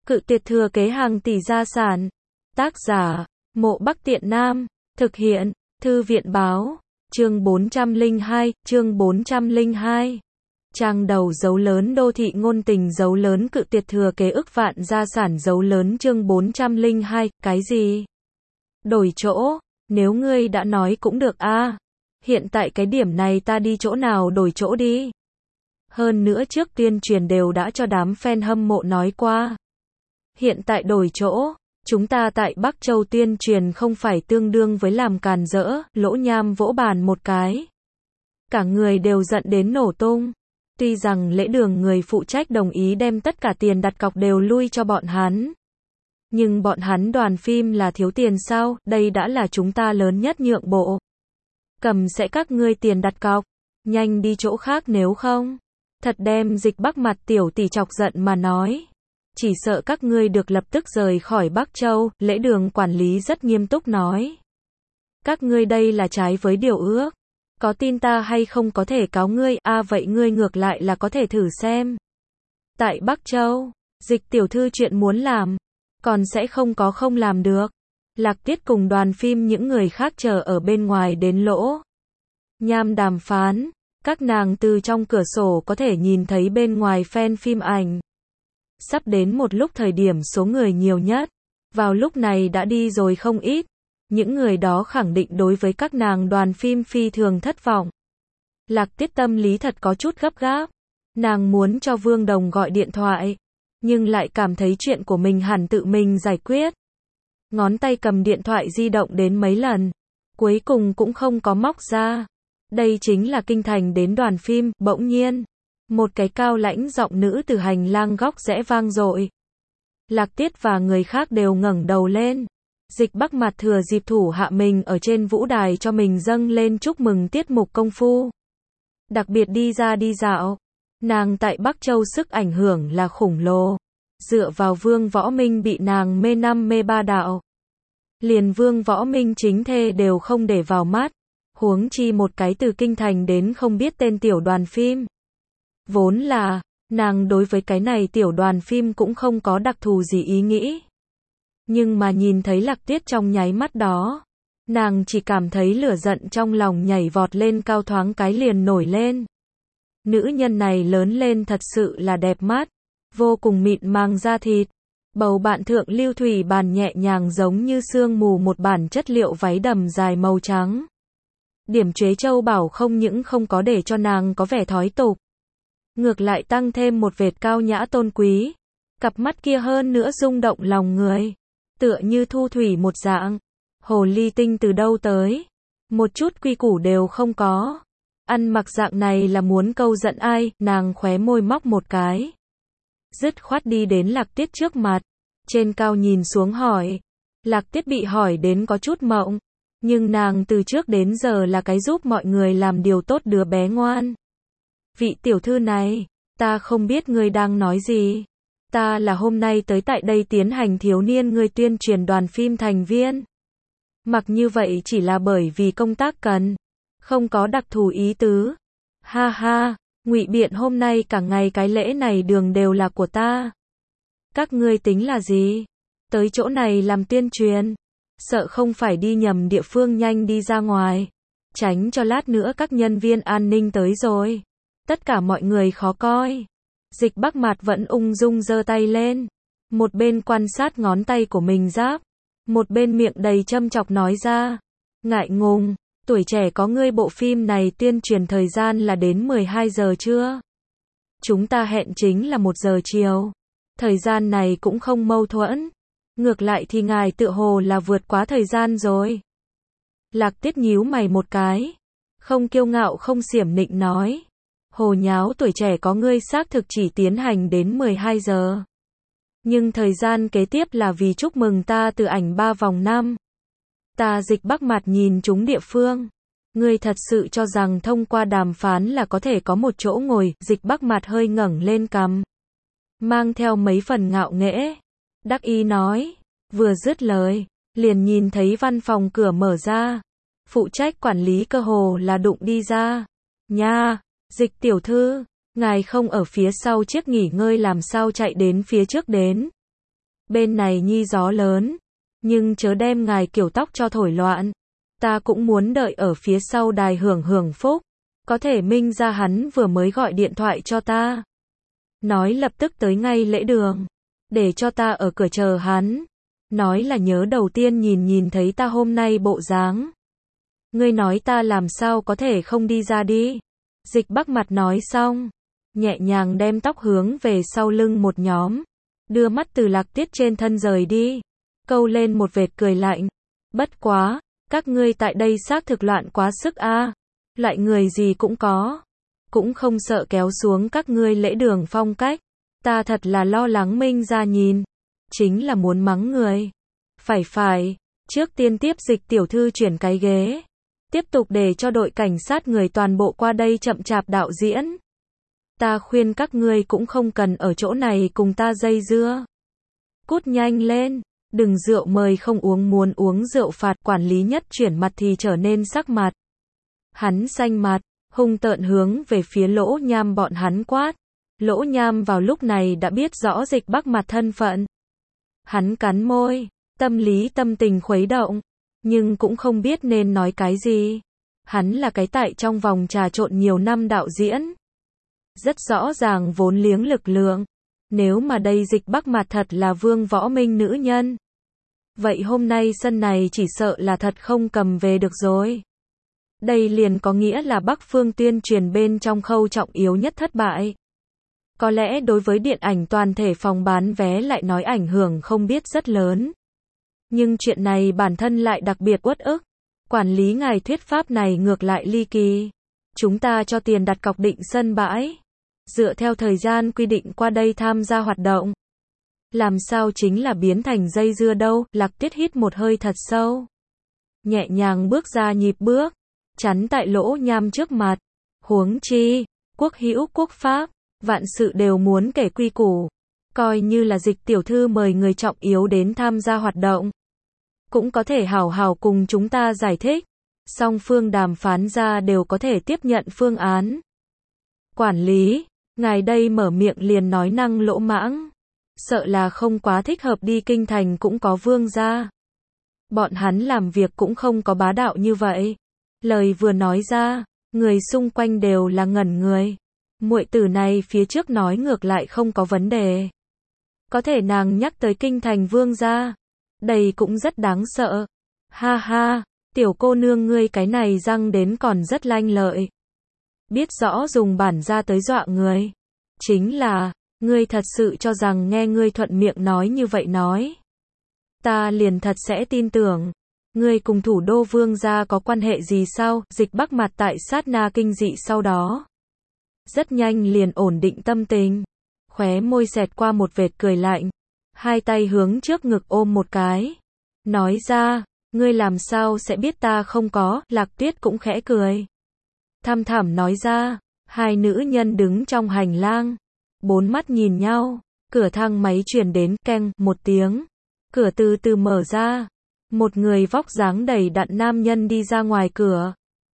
Cự tuyệt thừa kế hàng tỷ gia sản. Tác giả, Mộ Bắc Tiện Nam. Thực hiện, Thư viện báo. Chương 402. Trang đầu dấu lớn đô thị ngôn tình dấu lớn cự tuyệt thừa kế ức vạn gia sản dấu lớn chương 402, cái gì? Đổi chỗ, nếu ngươi đã nói cũng được a. Hiện tại cái điểm này ta đi chỗ nào đổi chỗ đi. Hơn nữa trước tuyên truyền đều đã cho đám fan hâm mộ nói qua. Hiện tại đổi chỗ, chúng ta tại Bắc Châu tuyên truyền không phải tương đương với làm càn rỡ, Lỗ Nham vỗ bàn một cái. Cả người đều giận đến nổ tung. Tuy rằng lễ đường người phụ trách đồng ý đem tất cả tiền đặt cọc đều lui cho bọn hắn. Nhưng bọn hắn đoàn phim là thiếu tiền sao, đây đã là chúng ta lớn nhất nhượng bộ. Cầm sẽ các ngươi tiền đặt cọc, nhanh đi chỗ khác nếu không. Thật đem Dịch Bắc mặt tiểu tỷ chọc giận mà nói. Chỉ sợ các ngươi được lập tức rời khỏi Bắc Châu, lễ đường quản lý rất nghiêm túc nói. Các ngươi đây là trái với điều ước. Có tin ta hay không có thể cáo ngươi, vậy ngươi ngược lại là có thể thử xem. Tại Bắc Châu, Dịch tiểu thư chuyện muốn làm, còn sẽ không làm được. Lạc Tiết cùng đoàn phim những người khác chờ ở bên ngoài đến Lỗ Nham đàm phán, các nàng từ trong cửa sổ có thể nhìn thấy bên ngoài fan phim ảnh. Sắp đến một lúc thời điểm số người nhiều nhất, vào lúc này đã đi rồi không ít. Những người đó khẳng định đối với các nàng đoàn phim phi thường thất vọng. Lạc Tiết tâm lý thật có chút gấp gáp. Nàng muốn cho Vương Đồng gọi điện thoại, nhưng lại cảm thấy chuyện của mình hẳn tự mình giải quyết. Ngón tay cầm điện thoại di động đến mấy lần, cuối cùng cũng không có móc ra. Đây chính là kinh thành đến đoàn phim, bỗng nhiên. Một cái cao lãnh giọng nữ từ hành lang góc rẽ vang dội. Lạc Tiết và người khác đều ngẩng đầu lên. Dịch Bắc mặt thừa dịp thủ hạ mình ở trên vũ đài cho mình dâng lên chúc mừng tiết mục công phu. Đặc biệt đi ra đi dạo. Nàng tại Bắc Châu sức ảnh hưởng là khủng lồ. Dựa vào Vương Võ Minh bị nàng mê năm mê ba đạo. Liền Vương Võ Minh chính thê đều không để vào mắt. Huống chi một cái từ kinh thành đến không biết tên tiểu đoàn phim. Vốn là, nàng đối với cái này tiểu đoàn phim cũng không có đặc thù gì ý nghĩ. Nhưng mà nhìn thấy Lạc Tiết trong nháy mắt đó, nàng chỉ cảm thấy lửa giận trong lòng nhảy vọt lên cao thoáng cái liền nổi lên. Nữ nhân này lớn lên thật sự là đẹp mắt, vô cùng mịn màng da thịt. Bầu bạn thượng lưu thủy bàn nhẹ nhàng giống như sương mù một bản chất liệu váy đầm dài màu trắng. Điểm chế châu bảo không những không có để cho nàng có vẻ thói tục. Ngược lại tăng thêm một vệt cao nhã tôn quý. Cặp mắt kia hơn nữa rung động lòng người. Tựa như thu thủy một dạng. Hồ ly tinh từ đâu tới. Một chút quy củ đều không có. Ăn mặc dạng này là muốn câu giận ai, nàng khóe môi móc một cái. Dứt khoát đi đến Lạc Tiết trước mặt. Trên cao nhìn xuống hỏi. Lạc Tiết bị hỏi đến có chút mộng. Nhưng nàng từ trước đến giờ là cái giúp mọi người làm điều tốt đứa bé ngoan. Vị tiểu thư này, ta không biết ngươi đang nói gì. Ta là hôm nay tới tại đây tiến hành thiếu niên ngươi tuyên truyền đoàn phim thành viên. Mặc như vậy chỉ là bởi vì công tác cần, không có đặc thù ý tứ. Ha ha, ngụy biện hôm nay cả ngày cái lễ này đường đều là của ta. Các ngươi tính là gì? Tới chỗ này làm tuyên truyền. Sợ không phải đi nhầm địa phương nhanh đi ra ngoài. Tránh cho lát nữa các nhân viên an ninh tới rồi. Tất cả mọi người khó coi. Dịch Bắc mặt vẫn ung dung giơ tay lên. Một bên quan sát ngón tay của mình giáp. Một bên miệng đầy châm chọc nói ra. Ngại ngùng, tuổi trẻ có ngươi bộ phim này tuyên truyền thời gian là đến 12 giờ trưa. Chúng ta hẹn chính là 1 giờ chiều. Thời gian này cũng không mâu thuẫn. Ngược lại thì ngài tựa hồ là vượt quá thời gian rồi. Lạc Tiết nhíu mày một cái. Không kiêu ngạo không xiểm nịnh nói. Hồ nháo tuổi trẻ có ngươi xác thực chỉ tiến hành đến 12 giờ. Nhưng thời gian kế tiếp là vì chúc mừng ta từ ảnh 3 vòng năm. Ta Dịch Bắc mặt nhìn chúng địa phương. Ngươi thật sự cho rằng thông qua đàm phán là có thể có một chỗ ngồi. Dịch Bắc mặt hơi ngẩng lên cằm. Mang theo mấy phần ngạo nghễ. Đắc ý nói. Vừa dứt lời, liền nhìn thấy văn phòng cửa mở ra. Phụ trách quản lý cơ hồ là đụng đi ra. Nha, Dịch tiểu thư, ngài không ở phía sau chiếc nghỉ ngơi làm sao chạy đến phía trước đến. Bên này nhi gió lớn, nhưng chớ đem ngài kiểu tóc cho thổi loạn. Ta cũng muốn đợi ở phía sau đài hưởng hưởng phúc. Có thể minh ra hắn vừa mới gọi điện thoại cho ta. Nói lập tức tới ngay lễ đường. Để cho ta ở cửa chờ hắn. Nói là nhớ đầu tiên nhìn thấy ta hôm nay bộ dáng. Ngươi nói ta làm sao có thể không đi ra đi. Dịch Bắc mặt nói xong. Nhẹ nhàng đem tóc hướng về sau lưng một nhóm. Đưa mắt từ Lạc Tiết trên thân rời đi. Câu lên một vệt cười lạnh. Bất quá, các ngươi tại đây xác thực loạn quá sức a. Loại người gì cũng có. Cũng không sợ kéo xuống các ngươi lễ đường phong cách. Ta thật là lo lắng minh ra nhìn. Chính là muốn mắng người. Phải. Trước tiên tiếp Dịch tiểu thư chuyển cái ghế. Tiếp tục để cho đội cảnh sát người toàn bộ qua đây chậm chạp đạo diễn. Ta khuyên các ngươi cũng không cần ở chỗ này cùng ta dây dưa. Cút nhanh lên. Đừng rượu mời không uống, muốn uống rượu phạt. Quản lý nhất chuyển mặt thì trở nên sắc mặt. Hắn xanh mặt, hung tợn hướng về phía Lỗ Nham bọn hắn quát. Lỗ Nham vào lúc này đã biết rõ Dịch Bắc mặt thân phận. Hắn cắn môi, tâm tình khuấy động, nhưng cũng không biết nên nói cái gì. Hắn là cái tại trong vòng trà trộn nhiều năm đạo diễn. Rất rõ ràng vốn liếng lực lượng. Nếu mà đây Dịch Bắc mặt thật là Vương Võ Minh nữ nhân. Vậy hôm nay sân này chỉ sợ là thật không cầm về được rồi. Đây liền có nghĩa là Bắc Phương tuyên truyền bên trong khâu trọng yếu nhất thất bại. Có lẽ đối với điện ảnh toàn thể phòng bán vé lại nói ảnh hưởng không biết rất lớn. Nhưng chuyện này bản thân lại đặc biệt uất ức. Quản lý ngài thuyết pháp này ngược lại ly kỳ. Chúng ta cho tiền đặt cọc định sân bãi. Dựa theo thời gian quy định qua đây tham gia hoạt động. Làm sao chính là biến thành dây dưa đâu. Lạc Tiết hít một hơi thật sâu. Nhẹ nhàng bước ra nhịp bước. Chắn tại Lỗ Nham trước mặt. Huống chi, quốc hữu quốc pháp, vạn sự đều muốn kể quy củ. Coi như là Dịch tiểu thư mời người trọng yếu đến tham gia hoạt động. Cũng có thể hảo hảo cùng chúng ta giải thích. Song phương đàm phán ra đều có thể tiếp nhận phương án. Quản lý, ngài đây mở miệng liền nói năng lỗ mãng. Sợ là không quá thích hợp đi kinh thành cũng có vương gia. Bọn hắn làm việc cũng không có bá đạo như vậy. Lời vừa nói ra, người xung quanh đều là ngẩn người. Muội tử này phía trước nói ngược lại không có vấn đề. Có thể nàng nhắc tới kinh thành vương gia. Đây cũng rất đáng sợ. Ha ha, tiểu cô nương ngươi cái này răng đến còn rất lanh lợi. Biết rõ dùng bản ra tới dọa người. Chính là, ngươi thật sự cho rằng nghe ngươi thuận miệng nói như vậy nói. Ta liền thật sẽ tin tưởng. Ngươi cùng thủ đô vương gia có quan hệ gì sao? Dịch Bắc mặt tại sát na kinh dị sau đó. Rất nhanh liền ổn định tâm tình. Khóe môi xẹt qua một vệt cười lạnh. Hai tay hướng trước ngực ôm một cái. Nói ra, ngươi làm sao sẽ biết ta không có? Lạc Tuyết cũng khẽ cười. Thăm thẳm nói ra, hai nữ nhân đứng trong hành lang. Bốn mắt nhìn nhau, cửa thang máy truyền đến keng một tiếng. Cửa từ từ mở ra. Một người vóc dáng đầy đặn nam nhân đi ra ngoài cửa.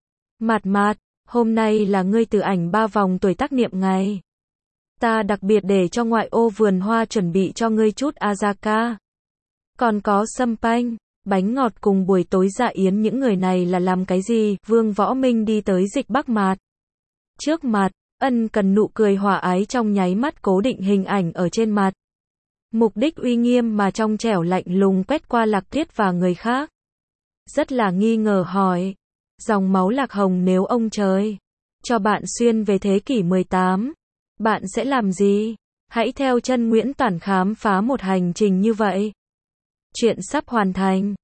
Mạt, hôm nay là ngươi từ ảnh 3 vòng tuổi tác niệm ngày. Ta đặc biệt để cho ngoại ô vườn hoa chuẩn bị cho ngươi chút Azaka. Còn có sâm panh, bánh ngọt cùng buổi tối dạ yến. Những người này là làm cái gì? Vương Võ Minh đi tới Dịch Bắc mặt. Trước mặt, ân cần nụ cười hòa ái trong nháy mắt cố định hình ảnh ở trên mặt. Mục đích uy nghiêm mà trong trẻo lạnh lùng quét qua Lạc Tuyết và người khác. Rất là nghi ngờ hỏi. Dòng máu Lạc Hồng nếu ông trời cho bạn xuyên về thế kỷ 18, bạn sẽ làm gì? Hãy theo chân Nguyễn Toản khám phá một hành trình như vậy. Chuyện sắp hoàn thành.